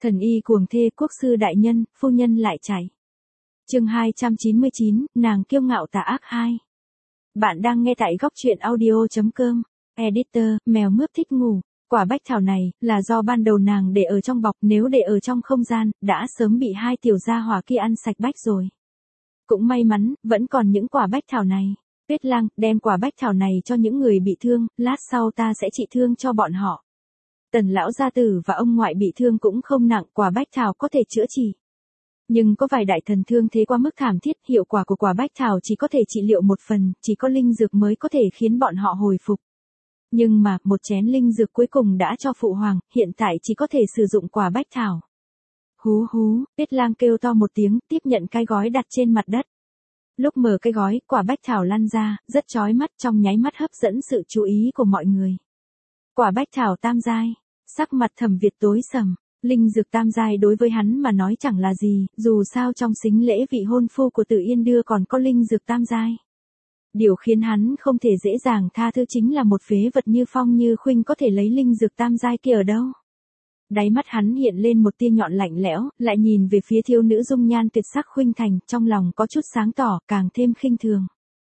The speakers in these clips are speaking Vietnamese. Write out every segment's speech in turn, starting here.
Thần y cuồng thê quốc sư đại nhân, phu nhân lại chạy. Chương 299, nàng kiêu ngạo tà ác 2. Bạn đang nghe tại góc truyện audio.com. Editor, mèo mướp thích ngủ. Quả bách thảo này, là do ban đầu nàng để ở trong bọc, nếu để ở trong không gian, đã sớm bị hai tiểu gia hỏa kia ăn sạch bách rồi. Cũng may mắn, vẫn còn những quả bách thảo này. Tuyết Lang, đem quả bách thảo này cho những người bị thương, lát sau ta sẽ trị thương cho bọn họ. Tần lão gia tử và ông ngoại bị thương cũng không nặng, quả bách thảo có thể chữa trị. Nhưng có vài đại thần thương thế quá mức thảm thiết, hiệu quả của quả bách thảo chỉ có thể trị liệu một phần, chỉ có linh dược mới có thể khiến bọn họ hồi phục. Nhưng mà, một chén linh dược cuối cùng đã cho phụ hoàng, hiện tại chỉ có thể sử dụng quả bách thảo. Hú hú, Tuyết Lang kêu to một tiếng, tiếp nhận cái gói đặt trên mặt đất. Lúc mở cái gói, quả bách thảo lăn ra, rất chói mắt, trong nháy mắt hấp dẫn sự chú ý của mọi người. Quả bách thảo tam giai, sắc mặt Thẩm Việt tối sầm, linh dược tam giai đối với hắn mà nói chẳng là gì, dù sao trong sính lễ vị hôn phu của Tử Yên đưa còn có linh dược tam giai. Điều khiến hắn không thể dễ dàng tha thứ chính là một phế vật như Phong Như Khuynh có thể lấy linh dược tam giai kia ở đâu. Đáy mắt hắn hiện lên một tia nhọn lạnh lẽo, lại nhìn về phía thiếu nữ dung nhan tuyệt sắc Khuynh Thành, trong lòng có chút sáng tỏ, càng thêm khinh thường.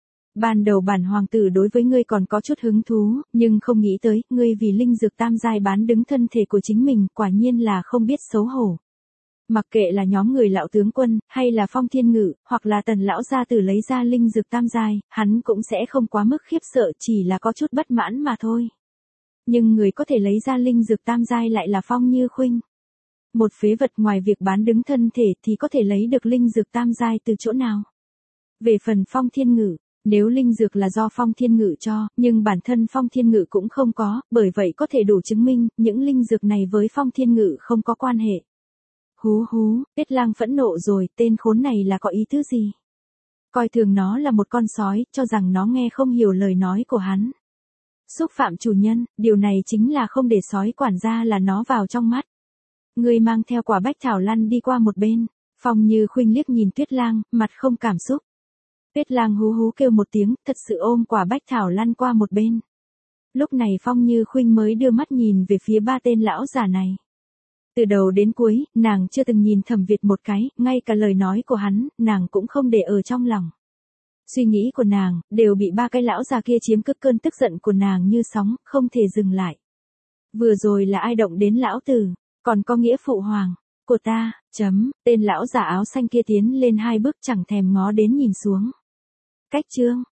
Ban đầu bản hoàng tử đối với ngươi còn có chút hứng thú, nhưng không nghĩ tới, ngươi vì linh dược tam giai bán đứng thân thể của chính mình, quả nhiên là không biết xấu hổ. Mặc kệ là nhóm người Lão tướng quân, hay là Phong Thiên Ngự, hoặc là Tần lão gia tử lấy ra linh dược tam giai, hắn cũng sẽ không quá mức khiếp sợ, chỉ là có chút bất mãn mà thôi. Nhưng người có thể lấy ra linh dược tam giai lại là Phong Như Khuynh. Một phế vật ngoài việc bán đứng thân thể thì có thể lấy được linh dược tam giai từ chỗ nào? Về phần Phong Thiên Ngự, nếu linh dược là do Phong Thiên Ngự cho, nhưng bản thân Phong Thiên Ngự cũng không có, bởi vậy có thể đủ chứng minh, những linh dược này với Phong Thiên Ngự không có quan hệ. Hú hú, Tuyết Lang phẫn nộ rồi, tên khốn này là có ý tứ gì? Coi thường nó là một con sói, cho rằng nó nghe không hiểu lời nói của hắn. Xúc phạm chủ nhân, điều này chính là không để sói quản gia là nó vào trong mắt. Ngươi mang theo quả bách thảo lăn đi qua một bên. Phong Như Khuynh liếc nhìn Tuyết Lang, mặt không cảm xúc. Tuyết Lang hú hú kêu một tiếng, thật sự ôm quả bách thảo lăn qua một bên. Lúc này Phong Như Khuynh mới đưa mắt nhìn về phía ba tên lão già này. Từ đầu đến cuối, nàng chưa từng nhìn Thẩm Việt một cái, ngay cả lời nói của hắn, nàng cũng không để ở trong lòng. Suy nghĩ của nàng, đều bị ba cái lão già kia chiếm cứ, cơn tức giận của nàng như sóng, không thể dừng lại. Vừa rồi là ai động đến lão tử, còn có nghĩa phụ hoàng của ta, tên lão già áo xanh kia tiến lên hai bước chẳng thèm ngó đến nhìn xuống. Cách chương,